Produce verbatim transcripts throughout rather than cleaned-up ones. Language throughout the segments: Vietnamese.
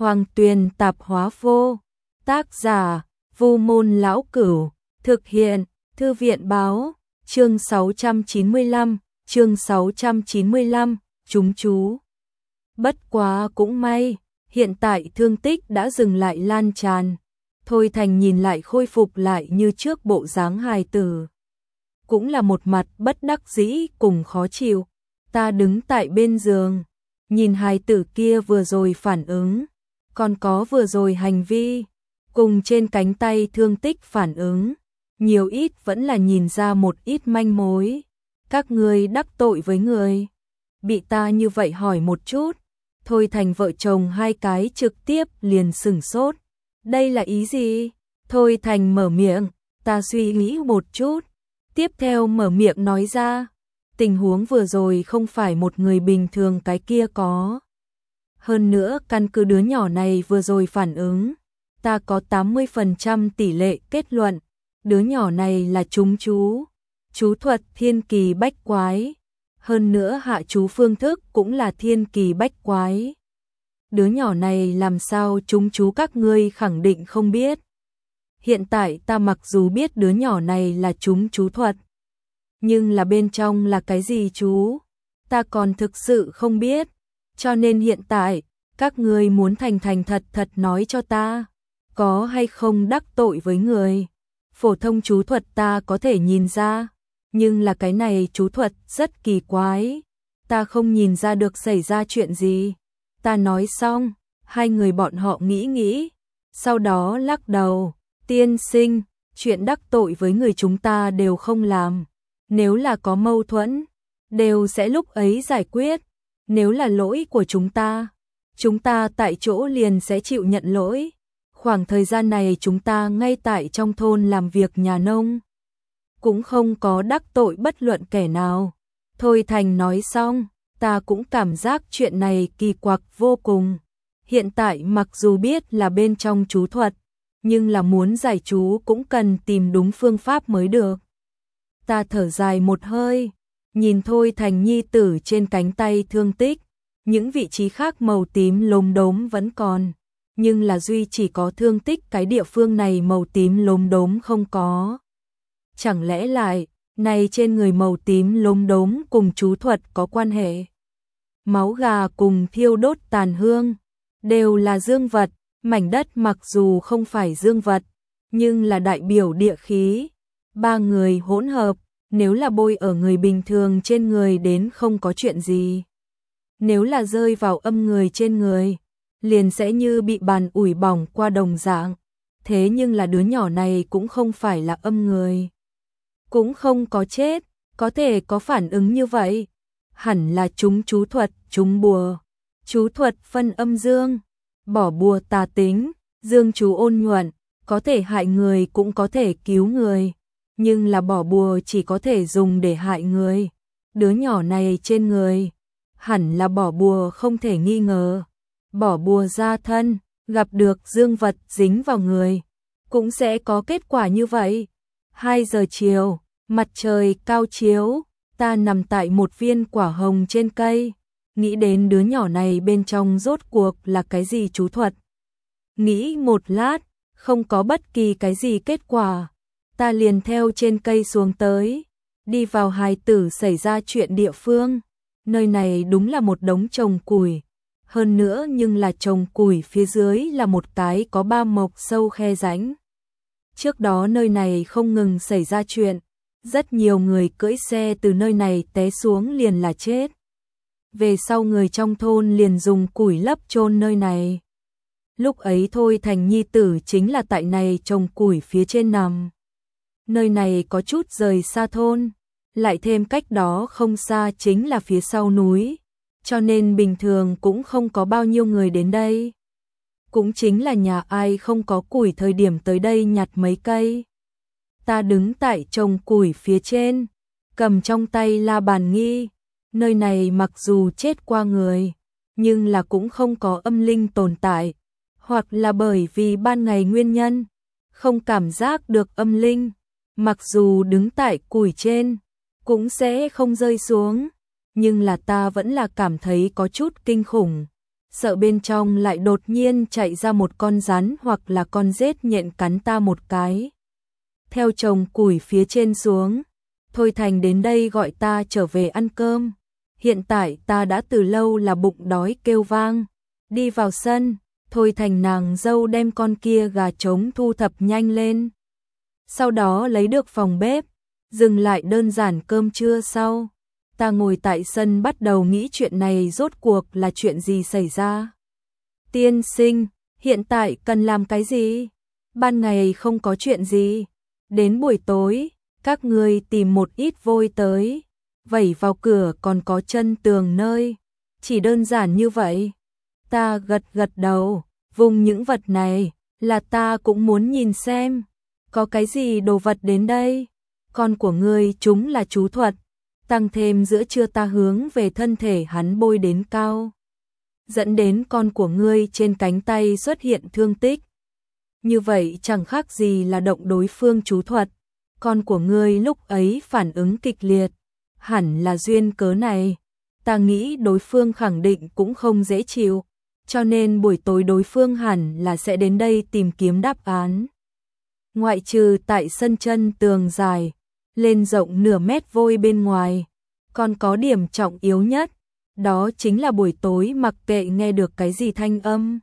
Hoàng Tuyền Tạp Hóa Vô. Tác giả: Vu Môn Lão Cửu. Thực hiện: Thư viện báo. Chương sáu trăm chín mươi lăm, chương sáu trăm chín mươi lăm, chúng chú. Bất quá cũng may, hiện tại thương tích đã dừng lại lan tràn. Thôi Thành nhìn lại khôi phục lại như trước bộ dáng hài tử. Cũng là một mặt bất đắc dĩ cùng khó chịu. Ta đứng tại bên giường, nhìn hài tử kia vừa rồi phản ứng, còn có vừa rồi hành vi, cùng trên cánh tay thương tích phản ứng. Nhiều ít vẫn là nhìn ra một ít manh mối. Các ngươi đắc tội với người. Bị ta như vậy hỏi một chút. Thôi Thành vợ chồng hai cái trực tiếp liền sửng sốt. Đây là ý gì? Thôi Thành mở miệng, ta suy nghĩ một chút. Tiếp theo mở miệng nói ra. Tình huống vừa rồi không phải một người bình thường cái kia có. Hơn nữa căn cứ đứa nhỏ này vừa rồi phản ứng, ta có tám mươi phần trăm tỷ lệ kết luận. Đứa nhỏ này là trúng chú, chú thuật thiên kỳ bách quái, hơn nữa hạ chú phương thức cũng là thiên kỳ bách quái. Đứa nhỏ này làm sao trúng chú các ngươi khẳng định không biết. Hiện tại ta mặc dù biết đứa nhỏ này là trúng chú thuật, nhưng là bên trong là cái gì chú, ta còn thực sự không biết. Cho nên hiện tại, các ngươi muốn thành thành thật thật nói cho ta, có hay không đắc tội với người. Phổ thông chú thuật ta có thể nhìn ra, nhưng là cái này chú thuật rất kỳ quái, ta không nhìn ra được xảy ra chuyện gì. Ta nói xong, hai người bọn họ nghĩ nghĩ, sau đó lắc đầu. Tiên sinh, chuyện đắc tội với người chúng ta đều không làm. Nếu là có mâu thuẫn, đều sẽ lúc ấy giải quyết. Nếu là lỗi của chúng ta, chúng ta tại chỗ liền sẽ chịu nhận lỗi. Khoảng thời gian này chúng ta ngay tại trong thôn làm việc nhà nông, cũng không có đắc tội bất luận kẻ nào. Thôi Thành nói xong, ta cũng cảm giác chuyện này kỳ quặc vô cùng. Hiện tại mặc dù biết là bên trong chú thuật, nhưng là muốn giải chú cũng cần tìm đúng phương pháp mới được. Ta thở dài một hơi, nhìn Thôi Thành nhi tử trên cánh tay thương tích, những vị trí khác màu tím lốm đốm vẫn còn, nhưng là duy chỉ có thương tích cái địa phương này màu tím lốm đốm không có. Chẳng lẽ lại, này trên người màu tím lốm đốm cùng chú thuật có quan hệ? Máu gà cùng thiêu đốt tàn hương, đều là dương vật, mảnh đất mặc dù không phải dương vật, nhưng là đại biểu địa khí. Ba người hỗn hợp, nếu là bôi ở người bình thường trên người đến không có chuyện gì. Nếu là rơi vào âm người trên người, liền sẽ như bị bàn ủi bỏng qua đồng dạng. Thế nhưng là đứa nhỏ này cũng không phải là âm người, cũng không có chết, có thể có phản ứng như vậy. Hẳn là chúng chú thuật, chúng bùa. Chú thuật phân âm dương, bỏ bùa tà tính, dương chú ôn nhuận, có thể hại người cũng có thể cứu người. Nhưng là bỏ bùa chỉ có thể dùng để hại người. Đứa nhỏ này trên người, hẳn là bỏ bùa không thể nghi ngờ. Bỏ bùa ra thân, gặp được dương vật dính vào người, cũng sẽ có kết quả như vậy. Hai giờ chiều, mặt trời cao chiếu, ta nằm tại một viên quả hồng trên cây, nghĩ đến đứa nhỏ này bên trong rốt cuộc là cái gì chú thuật. Nghĩ một lát, không có bất kỳ cái gì kết quả, ta liền theo trên cây xuống tới, đi vào hài tử xảy ra chuyện địa phương. Nơi này đúng là một đống trồng củi, hơn nữa nhưng là trồng củi phía dưới là một cái có ba mộc sâu khe rãnh. Trước đó nơi này không ngừng xảy ra chuyện, rất nhiều người cưỡi xe từ nơi này té xuống liền là chết. Về sau người trong thôn liền dùng củi lấp chôn nơi này. Lúc ấy Thôi Thành nhi tử chính là tại này trồng củi phía trên nằm. Nơi này có chút rời xa thôn, lại thêm cách đó không xa chính là phía sau núi, cho nên bình thường cũng không có bao nhiêu người đến đây. Cũng chính là nhà ai không có củi thời điểm tới đây nhặt mấy cây. Ta đứng tại trồng củi phía trên, cầm trong tay la bàn nghi. Nơi này mặc dù chết qua người, nhưng là cũng không có âm linh tồn tại, hoặc là bởi vì ban ngày nguyên nhân, không cảm giác được âm linh. Mặc dù đứng tại củi trên, cũng sẽ không rơi xuống, nhưng là ta vẫn là cảm thấy có chút kinh khủng. sợ bên trong lại đột nhiên chạy ra một con rắn hoặc là con rết nhện cắn ta một cái. Theo chồng củi phía trên xuống, Thôi Thành đến đây gọi ta trở về ăn cơm. Hiện tại ta đã từ lâu là bụng đói kêu vang. Đi vào sân, Thôi Thành nàng dâu đem con kia gà trống thu thập nhanh lên. Sau đó lấy được phòng bếp, dừng lại đơn giản cơm trưa sau. Ta ngồi tại sân bắt đầu nghĩ chuyện này rốt cuộc là chuyện gì xảy ra. Tiên sinh, hiện tại cần làm cái gì? Ban ngày không có chuyện gì. Đến buổi tối, các ngươi tìm một ít vôi tới, vẩy vào cửa còn có chân tường nơi. Chỉ đơn giản như vậy. Ta gật gật đầu, vùng những vật này, là ta cũng muốn nhìn xem. Có cái gì đồ vật đến đây? Con của ngươi chúng là chú thuật. Tăng thêm giữa trưa ta hướng về thân thể hắn bôi đến cao. Dẫn đến con của ngươi trên cánh tay xuất hiện thương tích. Như vậy chẳng khác gì là động đối phương chú thuật. Con của ngươi lúc ấy phản ứng kịch liệt. Hẳn là duyên cớ này. Ta nghĩ đối phương khẳng định cũng không dễ chịu. Cho nên buổi tối đối phương hẳn là sẽ đến đây tìm kiếm đáp án. Ngoại trừ tại sân chân tường dài, lên rộng nửa mét vôi bên ngoài, còn có điểm trọng yếu nhất, đó chính là buổi tối mặc kệ nghe được cái gì thanh âm,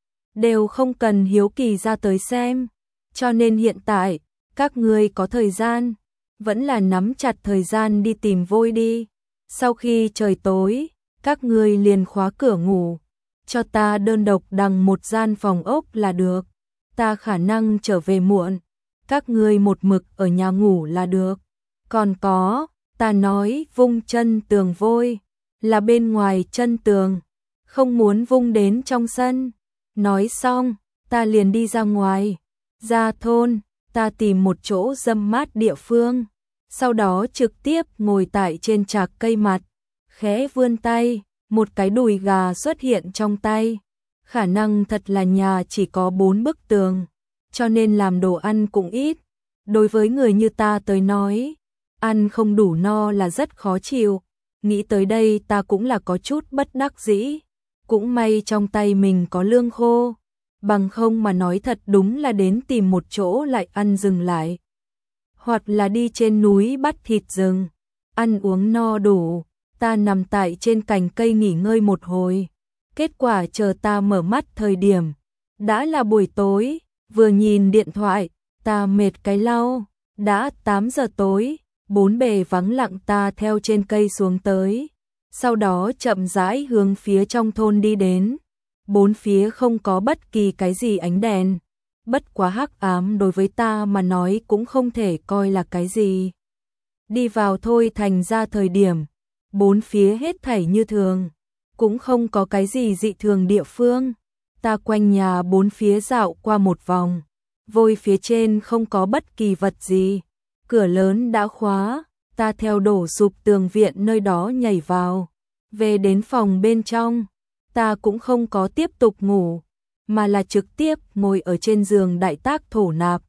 đều không cần hiếu kỳ ra tới xem. Cho nên hiện tại, các ngươi có thời gian, vẫn là nắm chặt thời gian đi tìm vôi đi. Sau khi trời tối, các ngươi liền khóa cửa ngủ, cho ta đơn độc đằng một gian phòng ốc là được. Ta khả năng trở về muộn, các ngươi một mực ở nhà ngủ là được. Còn có, ta nói vung chân tường vôi, là bên ngoài chân tường, không muốn vung đến trong sân. Nói xong, ta liền đi ra ngoài, ra thôn, ta tìm một chỗ râm mát địa phương, sau đó trực tiếp ngồi tại trên trạc cây mặt, khẽ vươn tay, một cái đùi gà xuất hiện trong tay. Khả năng thật là nhà chỉ có bốn bức tường, cho nên làm đồ ăn cũng ít. Đối với người như ta tới nói, ăn không đủ no là rất khó chịu. Nghĩ tới đây ta cũng là có chút bất đắc dĩ. Cũng may trong tay mình có lương khô, bằng không mà nói thật đúng là đến tìm một chỗ lại ăn dừng lại. Hoặc là đi trên núi bắt thịt rừng, ăn uống no đủ, ta nằm tại trên cành cây nghỉ ngơi một hồi. Kết quả chờ ta mở mắt thời điểm, đã là buổi tối, vừa nhìn điện thoại, ta mệt cái lau, đã tám giờ tối, bốn bề vắng lặng ta theo trên cây xuống tới. Sau đó chậm rãi hướng phía trong thôn đi đến, bốn phía không có bất kỳ cái gì ánh đèn, bất quá hắc ám đối với ta mà nói cũng không thể coi là cái gì. Đi vào Thôi Thành ra thời điểm, bốn phía hết thảy như thường, cũng không có cái gì dị thường địa phương. Ta quanh nhà bốn phía dạo qua một vòng, vôi phía trên không có bất kỳ vật gì, cửa lớn đã khóa, ta theo đổ sụp tường viện nơi đó nhảy vào. Về đến phòng bên trong, ta cũng không có tiếp tục ngủ, mà là trực tiếp ngồi ở trên giường đại tác thổ nạp.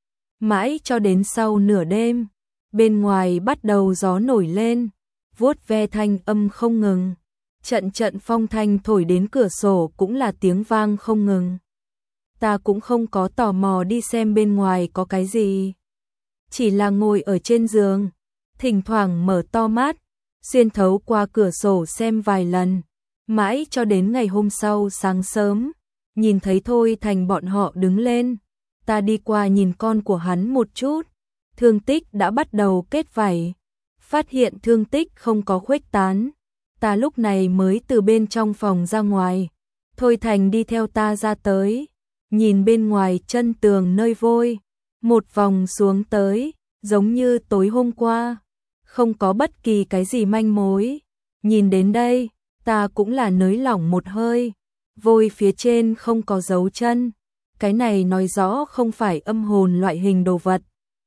Mãi cho đến sau nửa đêm, bên ngoài bắt đầu gió nổi lên, vuốt ve thanh âm không ngừng. Trận trận phong thanh thổi đến cửa sổ cũng là tiếng vang không ngừng. Ta cũng không có tò mò đi xem bên ngoài có cái gì. Chỉ là ngồi ở trên giường, thỉnh thoảng mở to mắt, xuyên thấu qua cửa sổ xem vài lần. Mãi cho đến ngày hôm sau sáng sớm, nhìn thấy Thôi Thành bọn họ đứng lên. Ta đi qua nhìn con của hắn một chút, thương tích đã bắt đầu kết vảy. Phát hiện thương tích không có khuếch tán, ta lúc này mới từ bên trong phòng ra ngoài. Thôi Thành đi theo ta ra tới, nhìn bên ngoài chân tường nơi vôi, một vòng xuống tới, giống như tối hôm qua, không có bất kỳ cái gì manh mối. Nhìn đến đây, ta cũng là nới lỏng một hơi, vôi phía trên không có dấu chân, cái này nói rõ không phải âm hồn loại hình đồ vật.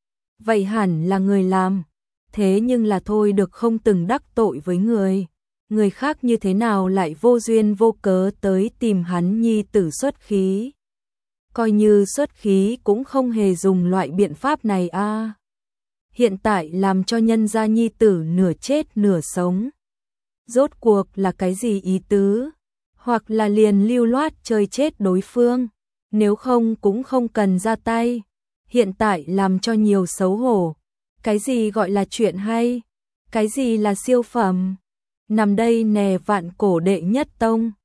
Vậy hẳn là người làm, thế nhưng là thôi được không từng đắc tội với người. Người khác như thế nào lại vô duyên vô cớ tới tìm hắn nhi tử xuất khí. Coi như xuất khí cũng không hề dùng loại biện pháp này a. À. Hiện tại làm cho nhân gia nhi tử nửa chết nửa sống. Rốt cuộc là cái gì ý tứ? hoặc là liền lưu loát chơi chết đối phương, nếu không cũng không cần ra tay. Hiện tại làm cho nhiều xấu hổ. Cái gì gọi là chuyện hay? Cái gì là siêu phẩm? Nằm đây nè vạn cổ đệ nhất tông.